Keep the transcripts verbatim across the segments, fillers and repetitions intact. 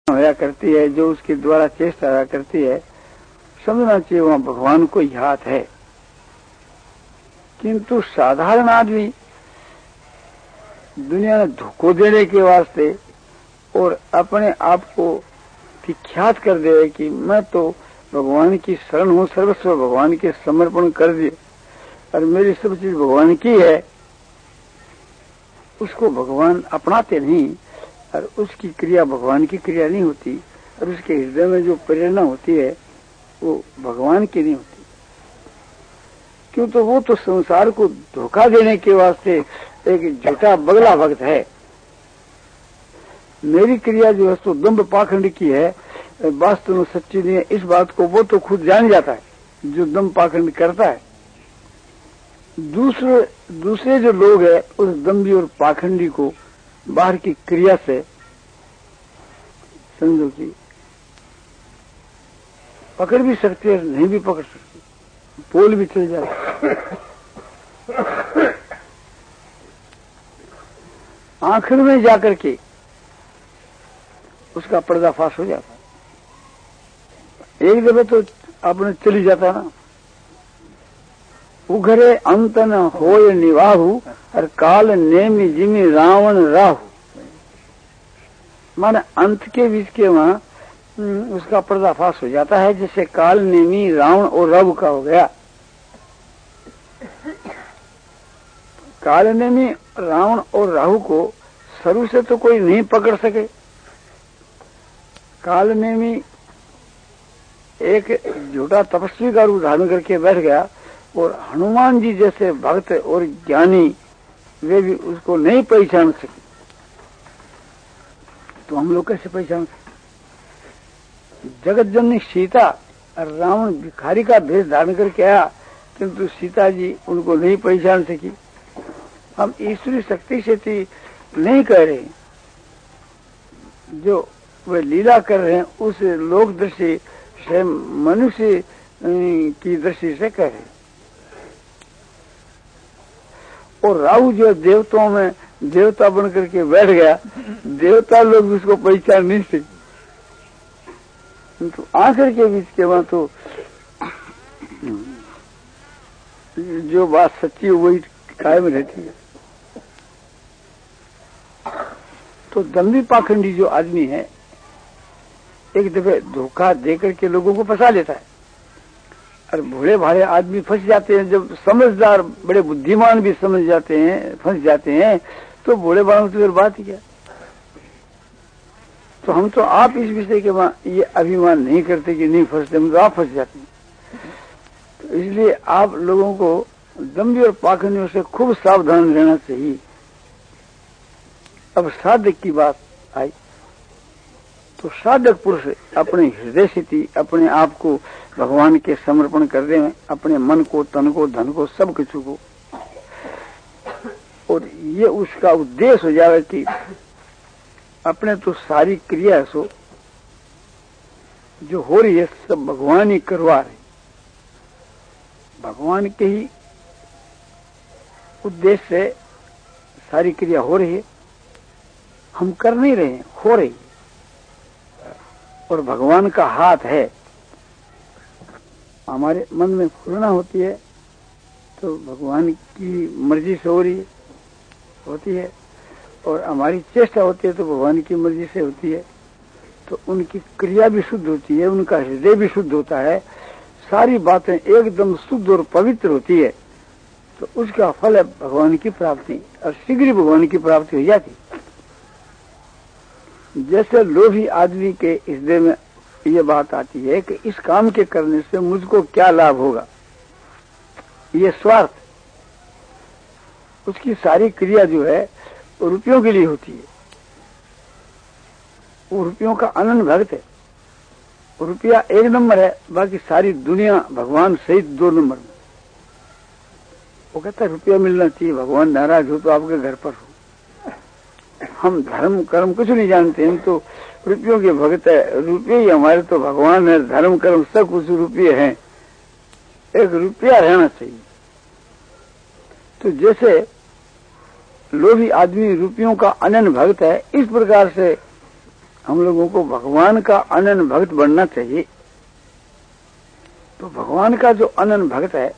होया करती है, जो उसके द्वारा चेष्टा होया करती है, समझना चाहिए वहां भगवान को ही हाथ है। किंतु साधारण आदमी दुनिया में धोखो देने के वास्ते और अपने आप को विख्यात कर दे कि मैं तो भगवान की शरण हूं, सर्वस्व भगवान के समर्पण कर दिए और मेरी सब चीज भगवान की है, उसको भगवान अपनाते नहीं और उसकी क्रिया भगवान की क्रिया नहीं होती और उसके हृदय में जो प्रेरणा होती है वो भगवान की नहीं होती। क्यों? तो वो तो संसार को धोखा देने के वास्ते एक झूठा बगला भक्त है। मेरी क्रिया जो है तो दम्भ पाखंड की है, वास्तव में सच्ची नहीं है। इस बात को वो तो खुद जान जाता है जो दम्भ पाखंड करता है। दूसरे दूसरे जो लोग हैं उस दम्भी और पाखंडी को बाहर की क्रिया से समझो कि पकड़ भी सकते हैं, नहीं भी पकड़ सकते, पोल भी चल जाते, आखिर में जाकर के उसका पर्दाफाश हो जाता है। एक दफे तो आपने चली जाता ना, उघरे अंत न होय निवाहु और काल नेमि जिमि रावण राहु। माने अंत के बीच के वहां उसका पर्दाफाश हो जाता है, जैसे काल नेमि रावण और रव का हो गया। काल नेमि रावण और राहु को शुरू से तो कोई नहीं पकड़ सके। काल नेमि एक झूठा तपस्वी का रूप धारण करके बैठ गया और हनुमान जी जैसे भक्त और ज्ञानी वे भी उसको नहीं पहचान सके। तो हम लोग कैसे पहचान सके? जगत जननी सीता और रावण भिखारी का भेष धारण करके आया, किंतु सीता जी उनको नहीं पहचान सकी। हम ईश्वरी शक्ति से नहीं कह रहे, जो वे लीला कर रहे हैं उस लोक दृष्टि से, मनुष्य की दृष्टि से कह रहे हैं। और राहु जो देवताओं में देवता बन करके बैठ गया, देवता लोग उसको पहचान नहीं सके। तो आखिर के बीच के वहां तो जो बात सच्ची है वही कायम रहती है। तो दम्भी पाखंडी जो आदमी है एक दफे धोखा देकर के लोगों को फंसा लेता है और भोले भाले आदमी फंस जाते हैं। जब समझदार बड़े बुद्धिमान भी समझ जाते हैं, फंस जाते हैं, तो भोले भालों की बात ही क्या। तो हम तो आप इस विषय के वहां ये अभिमान नहीं करते कि नहीं फंसते, हम तो आप फंस जाते हैं। तो इसलिए आप लोगों को दम्भी और पाखंडियों से खूब सावधान रहना चाहिए। अब साधक की बात आई तो साधक पुरुष अपने हृदय स्थिति, अपने आप को भगवान के समर्पण कर दे, अपने मन को, तन को, धन को, सब कुछ को, और ये उसका उद्देश्य हो जाए कि अपने तो सारी क्रिया सो जो हो रही है सब भगवान ही करवा रहे, भगवान के ही उद्देश्य से सारी क्रिया हो रही है, हम कर नहीं रहे हैं, हो रही है। और भगवान का हाथ है। हमारे मन में पूर्णा होती है तो भगवान की मर्जी से हो रही होती है, और हमारी चेष्टा होती है तो भगवान की मर्जी से होती है। तो उनकी क्रिया भी शुद्ध होती है, उनका हृदय भी शुद्ध होता है, सारी बातें एकदम शुद्ध और पवित्र होती है। तो उसका फल है भगवान की प्राप्ति, और शीघ्र भगवान की प्राप्ति हो जाती। जैसे लोभी आदमी के हृदय में ये बात आती है कि इस काम के करने से मुझको क्या लाभ होगा, ये स्वार्थ, उसकी सारी क्रिया जो है वो रुपयों के लिए होती है। वो रुपयों का अनंत भक्त है। रुपया एक नंबर है, बाकी सारी दुनिया भगवान सहित दो नंबर में। वो कहता है रुपया मिलना चाहिए, भगवान नाराज हो तो आपके घर पर हो। हम धर्म कर्म कुछ नहीं जानते, हम तो रुपयों के भक्त है। रुपये ही हमारे तो भगवान है, धर्म कर्म सब कुछ रुपये हैं। एक रुपया रहना चाहिए। तो जैसे लोभी आदमी रुपयों का अनन्य भक्त है, इस प्रकार से हम लोगों को भगवान का अनन्य भक्त बनना चाहिए। तो भगवान का जो अनन्य भक्त है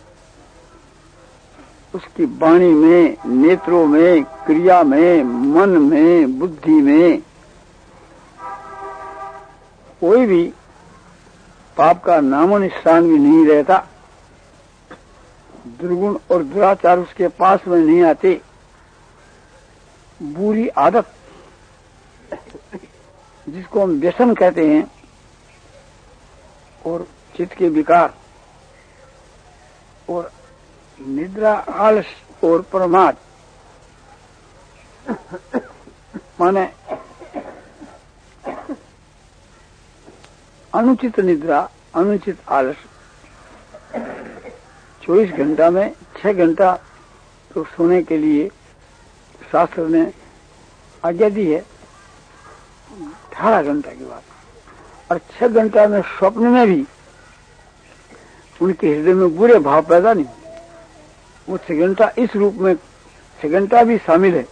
उसकी वाणी में, नेत्रों में, क्रिया में, मन में, बुद्धि में कोई भी पाप का नामो निशान भी नहीं रहता। दुर्गुण और दुराचार उसके पास में नहीं आते। बुरी आदत जिसको हम व्यसन कहते हैं और चित्त के विकार और निद्रा, आलस और प्रमाद, माने अनुचित निद्रा, अनुचित आलस, चौबीस घंटा में छह घंटा तो सोने के लिए शास्त्र ने आज्ञा दी है, अठारह घंटा की बात, और छह घंटा में स्वप्न में भी उनके हृदय में बुरे भाव पैदा नहीं। वो छह घंटा इस रूप में, छह घंटा भी शामिल है।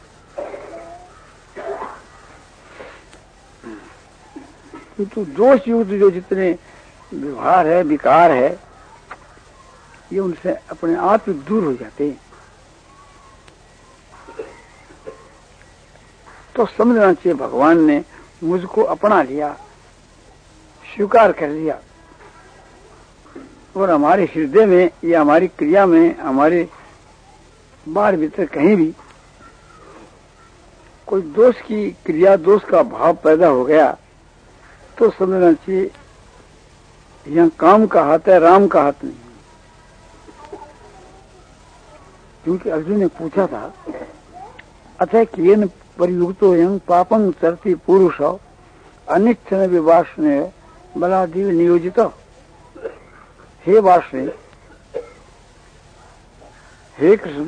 किंतु दोष युक्त जो जितने व्यवहार है, विकार है, ये उनसे अपने आप ही दूर हो जाते हैं। तो समझना चाहिए भगवान ने मुझको अपना लिया, स्वीकार कर लिया, और हमारे हृदय में या हमारी क्रिया में, हमारे बाहर भीतर कहीं भी कोई दोष की क्रिया, दोष का भाव पैदा हो गया तो समझना चाहिए यहाँ काम का हाथ है, राम का हाथ नहीं। क्योंकि अर्जुन ने पूछा था, अतः कियन परियुक्तो यं पापं चरति पुरुषो अनिच्छन विवासने बलादीव नियोजित। हे वासने, हे कृष्ण,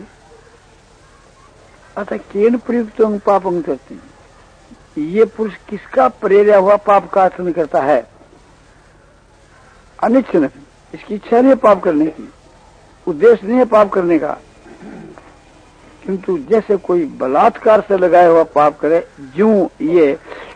अतः केन प्रयुक्तो यं पापं चरति, ये पुरुष किसका प्रेरित हुआ पाप का आचरण करता है? अनिच्छन, इसकी इच्छा नहीं है पाप करने की, उद्देश्य नहीं है पाप करने का, किंतु जैसे कोई बलात्कार से लगाया हुआ पाप करे, जो ये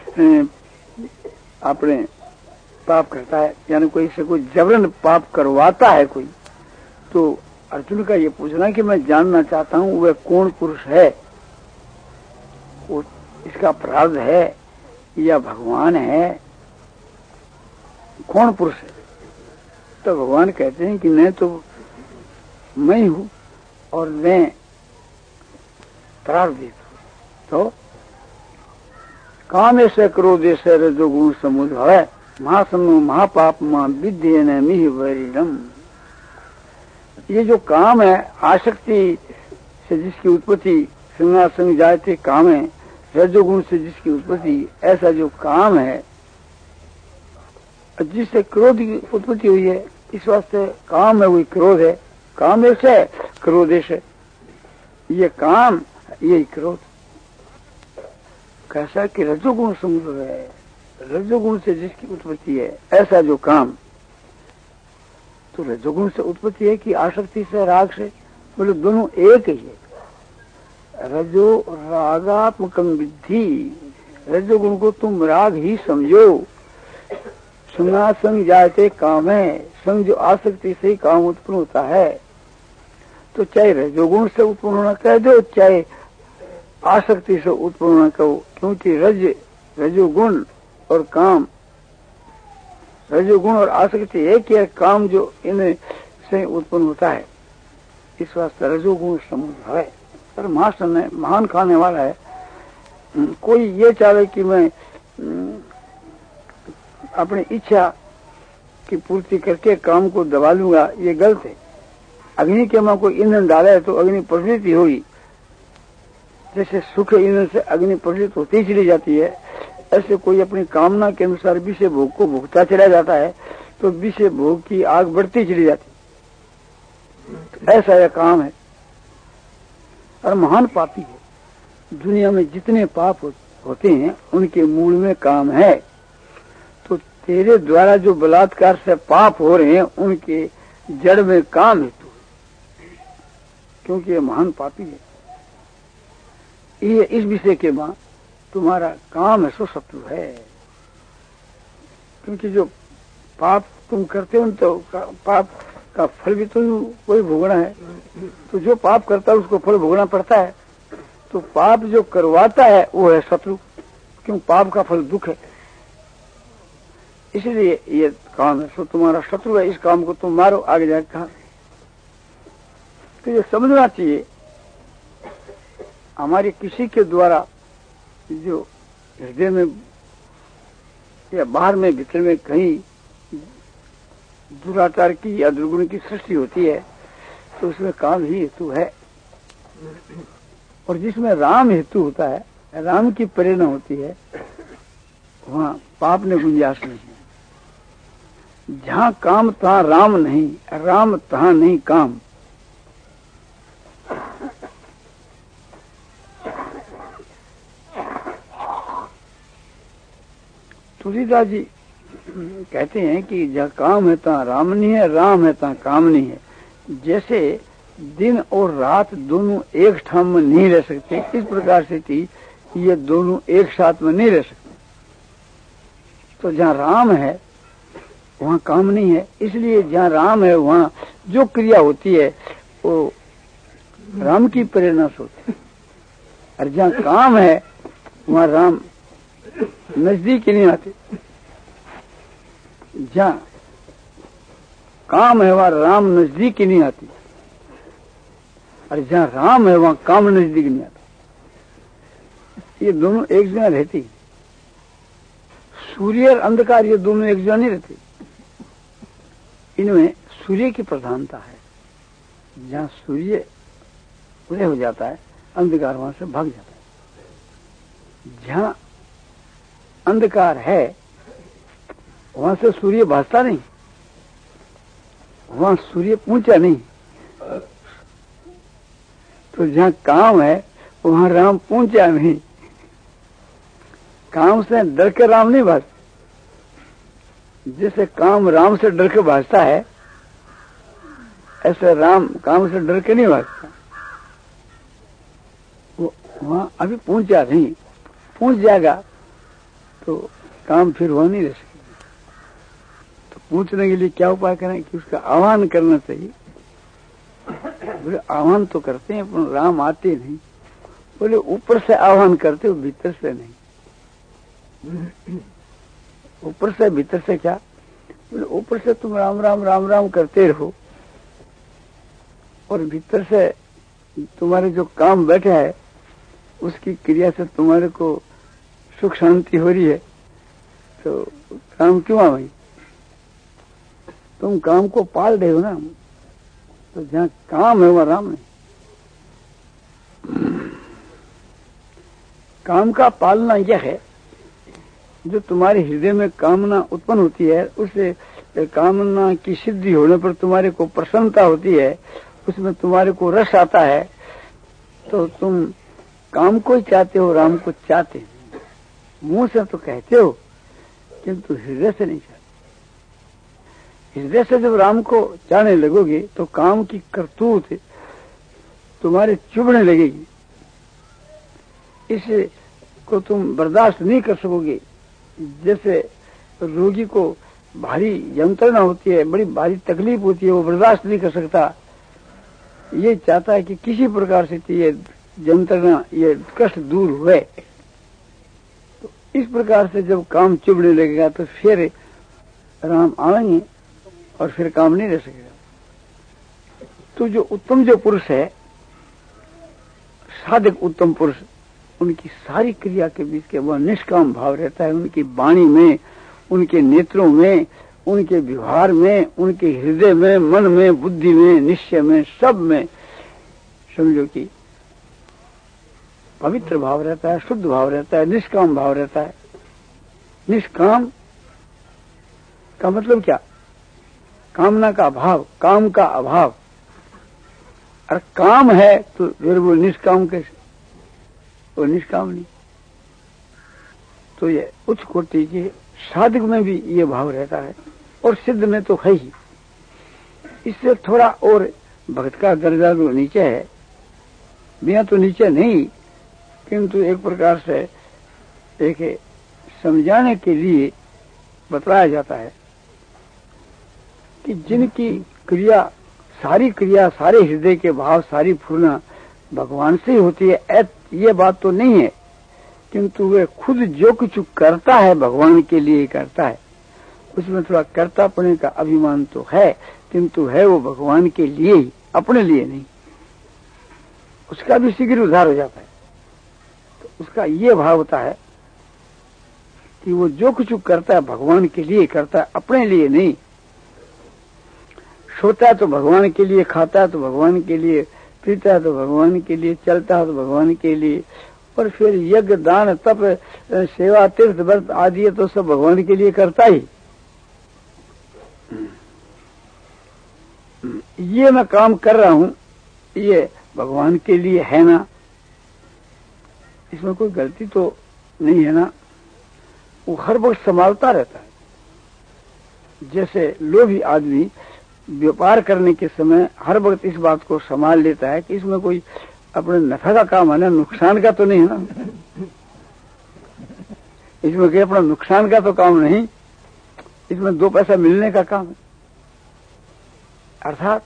अपने पाप करता है, यानी कोई से कोई जबरन पाप करवाता है कोई, तो अर्जुन का ये पूछना कि मैं जानना चाहता हूं वह कौन पुरुष है, वो इसका अपराध है या भगवान है, कौन पुरुष है? तो भगवान कहते हैं कि मैं तो मैं हूं और मैं प्रारब्ध। तो काम से क्रोध से रजोगुण समुद्र है, महासमो महापाप मां विद्य न मिह वैरिणम। ये जो काम है, आसक्ति से जिसकी उत्पत्ति, सिंहासन जायते काम है, रजोगुण से जिसकी उत्पत्ति, ऐसा जो काम है जिससे क्रोध की उत्पत्ति हुई है, इस वास्ते काम है वही क्रोध है। काम एक है, क्रोध एक है। ये काम, यही क्रोध। कैसा कि रजोगुण समुद्र है, रजोगुण से जिसकी उत्पत्ति है, ऐसा जो काम। तो रजोगुण से उत्पत्ति है कि आसक्ति से, राग से, बोले दोनों एक ही है। रजो रागात्मकं विद्धि, रजोगुण को तुम राग ही समझो। सुना संग जाते काम है, संग जो आसक्ति से काम उत्पन्न होता है। तो चाहे रजोगुण से उत्पन्न होना कह दो, चाहे आसक्ति से उत्पन्न होना कहो, क्योंकि रज रजोगुण और काम, रजोगुण और आसक्ति एक ही काम जो इनसे उत्पन्न होता है। इस वास्ते रजोगुण समुद्र है। पर मास्टर ने महान खाने वाला है। कोई ये चाहे कि मैं अपनी इच्छा की पूर्ति करके काम को दबा लूंगा, ये गलत है। अग्नि के में कोई ईंधन डाले तो अग्नि प्रज्वलित ही होगी। जैसे सुख ईंधन से अग्नि प्रज्वलित होती चली जाती है, ऐसे कोई अपनी कामना के अनुसार विषय भोग को भोगता चला जाता है तो विषय भोग की आग बढ़ती चली जाती। तो ऐसा यह काम है और महान पापी है। दुनिया में जितने पाप हो, होते हैं उनके मूल में काम है। तो तेरे द्वारा जो बलात्कार से पाप हो रहे हैं उनके जड़ में काम हेतु, क्योंकि ये महान पापी है। ये इस विषय के बाद तुम्हारा काम है सो शत्रु है। क्योंकि जो पाप तुम करते हो तो पाप का फल भी तो कोई भोगना है, तो जो पाप करता है उसको फल भोगना पड़ता है। तो पाप जो करवाता है वो है शत्रु, क्यों पाप का फल दुख है। इसलिए ये काम है सो तुम्हारा शत्रु है, इस काम को तुम मारो। आगे जाकर कहा तो ये समझना चाहिए हमारे किसी के द्वारा जो हृदय में या बाहर में भीतर में कहीं दुराचार की या दुर्गुण की सृष्टि होती है तो उसमें काम ही हेतु है। और जिसमें राम हेतु होता है, राम की प्रेरणा होती है, वहां पाप ने गुंजाइश नहीं है। जहां काम तहां राम नहीं, राम तहां नहीं काम। तुलसीदास जी कहते हैं कि जहाँ काम है तहाँ राम नहीं है, राम है तहाँ काम नहीं है। जैसे दिन और रात दोनों एक ठाम में नहीं रह सकते, इस प्रकार से कि ये दोनों एक साथ में नहीं रह सकते। तो जहाँ राम है वहाँ काम नहीं है, इसलिए जहाँ राम है वहाँ जो क्रिया होती है वो राम की प्रेरणा से होती है। और जहाँ काम है वहाँ राम नजदीक ही नहीं आते। जहाँ काम है वहाँ राम नजदीक ही नहीं आती, और जहाँ राम है वहाँ काम नजदीक नहीं आता। ये दोनों एक जगह रहती। सूर्य और अंधकार ये दोनों एक जगह नहीं रहते। इनमें सूर्य की प्रधानता है। जहाँ सूर्य उदय हो जाता है अंधकार वहां से भाग जाता है। जहाँ अंधकार है वहां से सूर्य भासता नहीं, वहां सूर्य पहुंचा नहीं। तो जहाँ काम है वहां राम पहुंचा नहीं। काम से डर के राम नहीं भासता। जैसे काम राम से डर के भासता है, ऐसे राम काम से डर के नहीं भासता। वो वहां अभी पहुंचा नहीं, पहुंच जाएगा तो काम फिर वहां नहीं रह सकेगा। तो पूछने के लिए क्या उपाय करें कि उसका आह्वान करना चाहिए। बोले आह्वान तो करते हैं पर राम आते नहीं। बोले ऊपर से आह्वान करते हो, भीतर से नहीं। ऊपर से भीतर से क्या? बोले ऊपर से तुम राम राम राम राम करते रहो और भीतर से तुम्हारे जो काम बैठा है उसकी क्रिया से तुम्हारे को सुख शांति हो रही है, तो काम क्यों आ भाई? तुम काम को पाल रहे हो ना। तो जहाँ काम है वहाँ राम नहीं। काम का पालना यह है, जो तुम्हारे हृदय में कामना उत्पन्न होती है, उससे कामना की सिद्धि होने पर तुम्हारे को प्रसन्नता होती है, उसमें तुम्हारे को रस आता है, तो तुम काम को ही चाहते हो, राम को चाहते हैं। मुंह से तो कहते हो किंतु हृदय से नहीं चाहते। हृदय से जब राम को चाहने लगोगे तो काम की करतूत तुम्हारे चुभने लगेगी। इसे को तुम बर्दाश्त नहीं कर सकोगे। जैसे रोगी को भारी यंत्रणा होती है, बड़ी भारी तकलीफ होती है, वो बर्दाश्त नहीं कर सकता। ये चाहता है कि किसी प्रकार से ये यंत्रणा, ये कष्ट दूर हुए। तो इस प्रकार से जब काम चुभने लगेगा तो फिर राम आएंगे और फिर काम नहीं रह सकेगा। तो जो उत्तम जो पुरुष है, साधक उत्तम पुरुष, उनकी सारी क्रिया के बीच के वह निष्काम भाव रहता है। उनकी वाणी में, उनके नेत्रों में, उनके व्यवहार में, उनके हृदय में, मन में, बुद्धि में, निश्चय में, सब में समझो कि पवित्र भाव रहता है, शुद्ध भाव रहता है, निष्काम भाव रहता है। निष्काम का मतलब क्या? कामना का अभाव, काम का अभाव। और काम है तो फिर वो निष्काम कैसे? वो निष्काम नहीं। तो ये उच्च कोटि के साधक में भी ये भाव रहता है और सिद्ध में तो है ही। इससे थोड़ा और भक्त का दर्जा जो नीचे है, बिना तो नीचे नहीं, किंतु एक प्रकार से एक समझाने के लिए बतलाया जाता है कि जिनकी क्रिया, सारी क्रिया, सारे हृदय के भाव, सारी फूलना भगवान से ही होती है, ये बात तो नहीं है, किंतु वे खुद जो कुछ करता है भगवान के लिए करता है। उसमें थोड़ा कर्तापने का अभिमान तो है, किंतु है वो भगवान के लिए ही, अपने लिए नहीं। उसका भी शीघ्र उद्धार हो जाता है। तो उसका ये भाव होता है कि वो जो कुछ करता है भगवान के लिए करता है, अपने लिए नहीं। सोता है तो भगवान के लिए, खाता है तो भगवान के लिए, पीता है तो भगवान के लिए, चलता है तो भगवान के लिए, और फिर यज्ञ, दान, तप, सेवा, तीर्थ, व्रत आदि है तो सब भगवान के लिए करता ही। ये मैं काम कर रहा हूं, ये भगवान के लिए है ना, इसमें कोई गलती तो नहीं है ना। वो हर वक्त संभालता रहता है। जैसे लोभी आदमी व्यापार करने के समय हर वक्त इस बात को संभाल लेता है कि इसमें कोई अपने नफा का काम है ना, नुकसान का तो नहीं है ना, इसमें कोई अपना नुकसान का तो काम नहीं, इसमें दो पैसा मिलने का काम है। अर्थात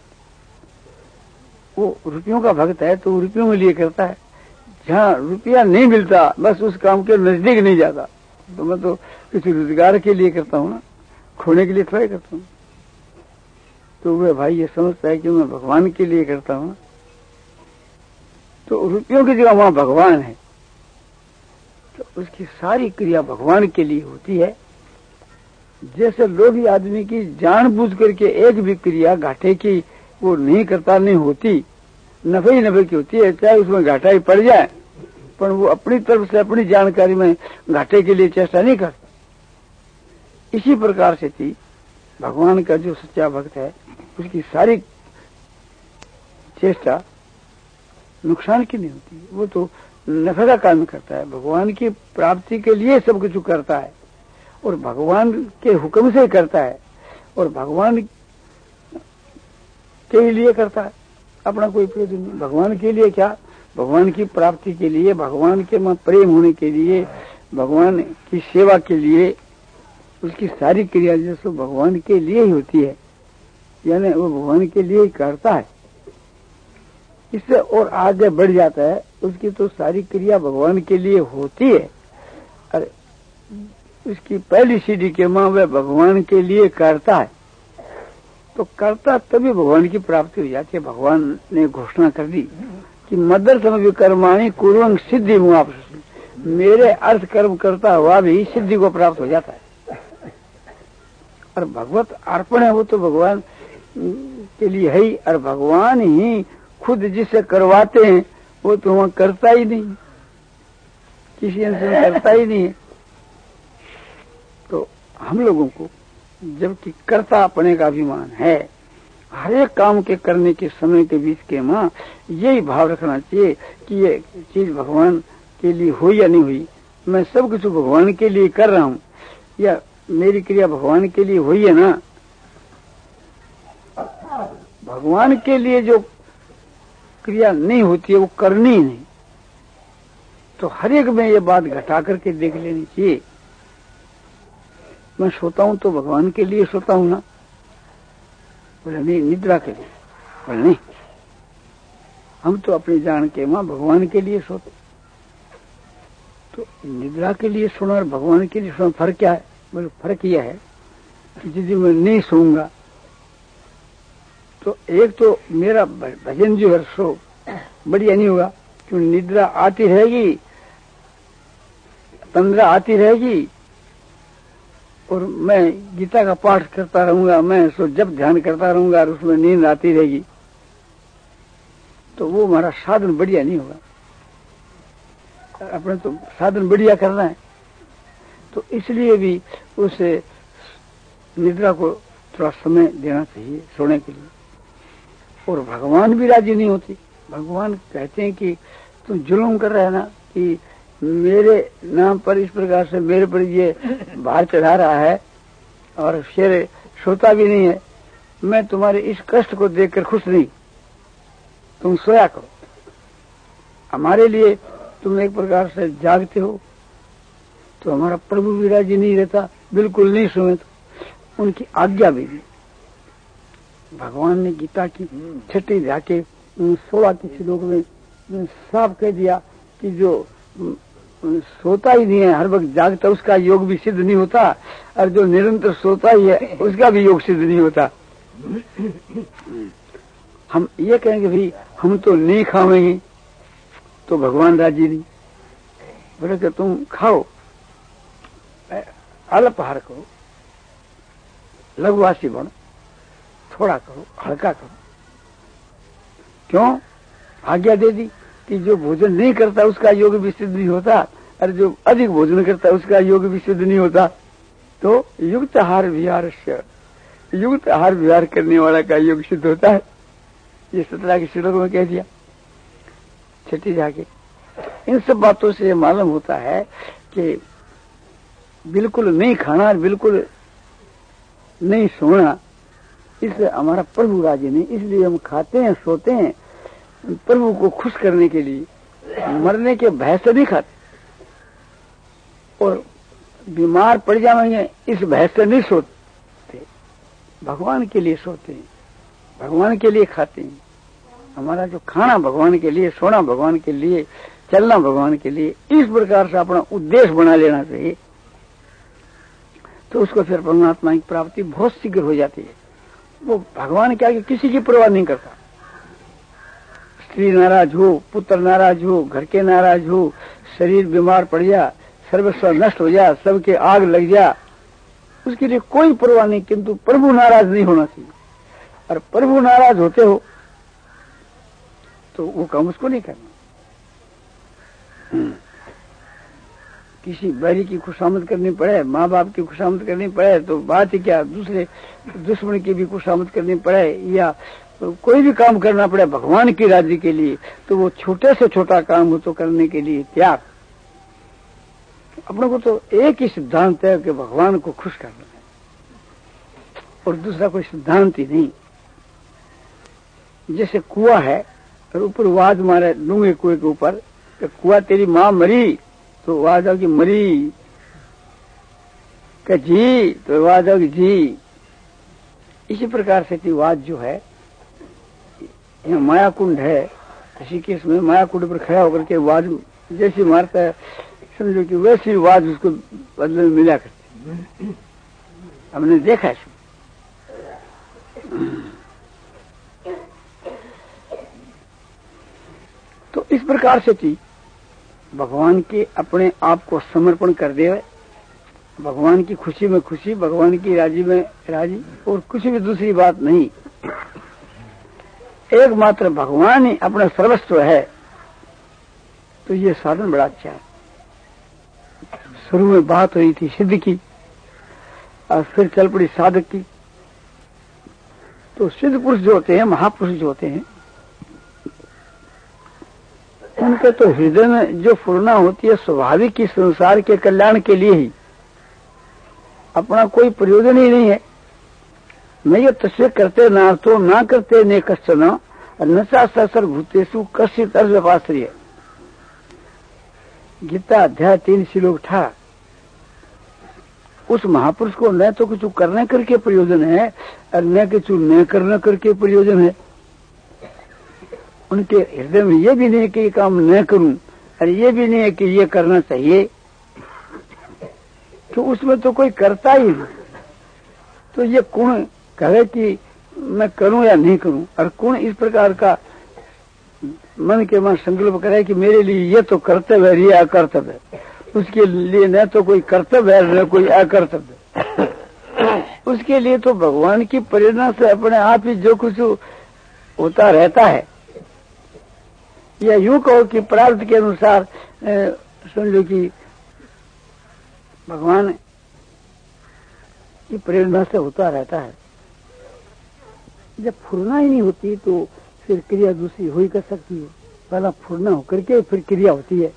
वो रुपयों का भक्त है तो रुपयों के लिए करता है। जहाँ रुपया नहीं मिलता बस उस काम के नजदीक नहीं जाता। तो मैं तो किसी रोजगार के लिए करता हूँ ना, खोने के लिए थोड़ा करता हूँ। तो वह भाई ये समझता है कि मैं भगवान के लिए करता हूँ, तो रुपयों की जगह वहां भगवान है, तो उसकी सारी क्रिया भगवान के लिए होती है। जैसे लोभी आदमी की जानबूझ करके एक भी क्रिया घाटे की वो नहीं करता, नहीं होती, नफे ही नफे की होती है, चाहे उसमें घाटा ही पड़ जाए, पर वो अपनी तरफ से अपनी जानकारी में घाटे के लिए चेष्टा नहीं करता। इसी प्रकार से थी भगवान का जो सच्चा भक्त है, उसकी सारी चेष्टा नुकसान की नहीं होती, वो तो नफे का काम करता है, भगवान की प्राप्ति के लिए सब कुछ करता है, और भगवान के हुक्म से करता है, और भगवान के लिए करता है, अपना कोई प्रयोजन नहीं। भगवान के लिए क्या, भगवान की प्राप्ति के लिए, भगवान के में प्रेम होने के लिए, भगवान की सेवा के लिए, उसकी सारी क्रिया जो सो भगवान के लिए ही होती है, यानी वो भगवान के लिए ही करता है। इससे और आगे बढ़ जाता है, उसकी तो सारी क्रिया भगवान के लिए होती है, और उसकी पहली सीढ़ी के मां वह भगवान के लिए करता है, तो करता तभी भगवान की प्राप्ति हो जाती है। भगवान ने घोषणा कर दी कि मदर्थम विकर्माणि कुर्वन् सिद्धि मुआप्स्यसि, मेरे अर्थ कर्म करता हुआ भी सिद्धि को प्राप्त हो जाता है। और भगवत अर्पण है वो तो भगवान के लिए है ही, और भगवान ही खुद जिसे करवाते हैं वो तो वहां करता ही नहीं, किसी इंसान करता ही नहीं है। तो हम लोगों को जबकि कर्ता अपने का अभिमान है, हर एक काम के करने के समय के बीच के मां यही भाव रखना चाहिए कि ये चीज भगवान के लिए हुई या नहीं हुई, मैं सब कुछ भगवान के लिए कर रहा हूं, या मेरी क्रिया भगवान के लिए हुई है ना। भगवान के लिए जो क्रिया नहीं होती है वो करनी ही नहीं। तो हर एक में ये बात घटा करके देख लेनी चाहिए, मैं सोता हूं तो भगवान के लिए सोता हूं ना, बोले नहीं निद्रा के लिए, बोले नहीं हम तो अपनी जान के मां भगवान के लिए सोते। तो निद्रा के लिए सोना और भगवान के लिए सोना फर्क क्या है? बोले फर्क यह है कि यदि मैं नहीं सोऊंगा तो एक तो मेरा भजन जो है सो बढ़िया नहीं होगा, क्यों निद्रा आती रहेगी, तंद्रा आती रहेगी, और मैं गीता का पाठ करता रहूंगा, मैं सो जब ध्यान करता रहूंगा और उसमें नींद आती रहेगी, तो वो हमारा साधन बढ़िया नहीं होगा। अपने तो साधन बढ़िया करना है, तो इसलिए भी उसे निद्रा को थोड़ा समय देना चाहिए सोने के लिए। और भगवान भी राजी नहीं होती। भगवान कहते हैं कि तुम जुल्म कर रहे है ना, कि मेरे नाम पर इस प्रकार से मेरे पर ये भार चढ़ा रहा है और शेर सोता भी नहीं है, मैं तुम्हारे इस कष्ट को देखकर खुश नहीं, तुम सोया करो। हमारे लिए तुम एक प्रकार से जागते हो, तो हमारा प्रभु भी राजी नहीं रहता, बिल्कुल नहीं सुने तो उनकी आज्ञा भी नहीं। भगवान ने गीता की छठी जाके सोलह के श्लोक में साफ कह दिया कि जो सोता ही नहीं है, हर वक्त जागता, उसका योग भी सिद्ध नहीं होता, और जो निरंतर सोता ही है उसका भी योग सिद्ध नहीं होता। हम ये कहेंगे भाई हम तो नहीं खाएंगे, तो भगवान राजी नहीं। बोले कि तुम खाओ, अल्पाहार करो, लघुवासी बनो, थोड़ा करो, हल्का करो। क्यों? आज्ञा दे दी कि जो भोजन नहीं करता उसका योग भी सिद्ध नहीं होता, और जो अधिक भोजन करता है उसका योग भी सिद्ध नहीं होता। तो युक्त आहार विहार से, युक्त आहार विहार करने वाला का योग सिद्ध होता है। ये सत्रह के श्लोक में कह दिया छठी जाके। इन सब बातों से मालूम होता है कि बिल्कुल नहीं खाना, बिल्कुल नहीं सोना, इससे हमारा प्रभु राजी नहीं। इसलिए हम खाते हैं, सोते हैं प्रभु को खुश करने के लिए, मरने के भय से नहीं खाते, और बीमार पड़ जाएंगे इस भय से नहीं सोते। भगवान के लिए सोते हैं, भगवान के लिए खाते हैं। हमारा जो खाना भगवान के लिए, सोना भगवान के लिए, चलना भगवान के लिए, इस प्रकार से अपना उद्देश्य बना लेना चाहिए। तो उसको फिर परमात्मा की प्राप्ति बहुत शीघ्र हो जाती है। वो भगवान के आगे किसी की परवाह नहीं करता। स्त्री नाराज हो, पुत्र नाराज हो, घर के नाराज हो, शरीर बीमार पड़ जा, सर्वस्व नष्ट हो जा, सबके आग लग जा, उसके लिए कोई परवाह नहीं। किंतु प्रभु नाराज नहीं होना चाहिए, और प्रभु नाराज होते हो तो वो काम उसको नहीं करना। किसी बैरी की खुशामद करनी पड़े, माँ बाप की खुशामद करनी पड़े तो बात ही क्या, दूसरे दुश्मन की भी खुशामद करनी पड़े, या कोई भी काम करना पड़े भगवान की राजी के लिए, तो वो छोटे से छोटा काम हो तो करने के लिए त्याग। अपने को तो एक ही सिद्धांत है कि भगवान को खुश करना है, और दूसरा कोई सिद्धांत ही नहीं। जैसे कुआं है और ऊपर आवाज मारे डूंगे कुएं के ऊपर कि कुआं तेरी माँ मरी, तो आवाज आओगी मरी, कि जी, तो आवाज आओगी जी। इसी प्रकार से आवाज जो है, यहाँ माया कुंड है, ऋषिकेश में माया कुंड पर खड़ा होकर के आवाज जैसी मारता है, समझो कि वैसी आवाज उसको बदले में मिला करती। हमने देखा है। तो इस प्रकार से थी भगवान के अपने आप को समर्पण कर दे, भगवान की खुशी में खुशी, भगवान की राजी में राजी, और कुछ भी दूसरी बात नहीं। एकमात्र भगवान ही अपना सर्वस्व है। तो ये साधन बड़ा अच्छा है। शुरू में बात हुई थी सिद्ध की, और फिर चल पड़ी साधक की। तो सिद्ध पुरुष जो होते हैं, महापुरुष जो होते हैं, उनके तो हृदय में जो फुरना होती है स्वाभाविक ही संसार के कल्याण के लिए ही, अपना कोई प्रयोजन ही नहीं है। मैं ये तस्वीर करते ना तो ना करते ने कश्चन नशा ससर भूतेषु कश्चित अर्धपाश्रय। गीता अध्याय तीन श्लोक अठारह। उस महापुरुष को न तो कुछ करने करके प्रयोजन है, और न कुछ न करने करके प्रयोजन है। उनके हृदय में ये भी नहीं कि ये काम न करूं, और ये भी नहीं है कि ये करना चाहिए, तो उसमें तो कोई करता ही नहीं। तो ये गुण कहे कि मैं करूं या नहीं करूं, और गुण इस प्रकार का मन के मन संकल्प करे कि मेरे लिए ये तो कर्तव्य है, ये अकर्तव्य है, उसके लिए न तो कोई कर्तव्य है न कोई अकर्तव्य। उसके लिए तो भगवान की प्रेरणा से अपने आप ही जो कुछ होता रहता है, या यूं कहो कि प्रारब्ध के अनुसार समझो कि भगवान की प्रेरणा से होता रहता है। जब फुरना ही नहीं होती तो फिर क्रिया दूसरी हो ही कर सकती है। पहला फुरना होकर के फिर क्रिया होती है।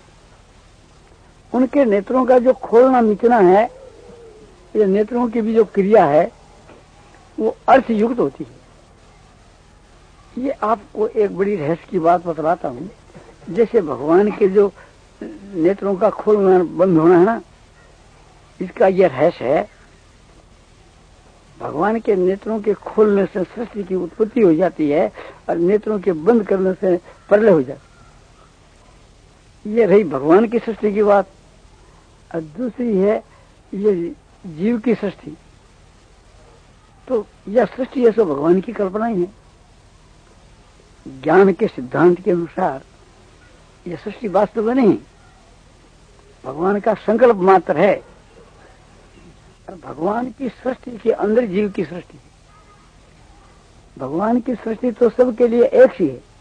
उनके नेत्रों का जो खोलना मिचना है, या नेत्रों की भी जो क्रिया है, वो अर्थ युक्त होती है। ये आपको एक बड़ी रहस्य की बात बतलाता हूँ। जैसे भगवान के जो नेत्रों का खोलना बंद होना है ना, इसका यह रहस्य है, भगवान के नेत्रों के खोलने से सृष्टि की उत्पत्ति हो जाती है और नेत्रों के बंद करने से प्रलय हो जाती है। ये रही भगवान की सृष्टि की बात। और दूसरी है ये जीव की सृष्टि। तो यह सृष्टि है सो भगवान की कल्पना ही है। ज्ञान के सिद्धांत के अनुसार यह सृष्टि वास्तव में नहीं, भगवान का संकल्प मात्र है। और भगवान की सृष्टि के अंदर जीव की सृष्टि है। भगवान की सृष्टि तो सबके लिए एक ही है।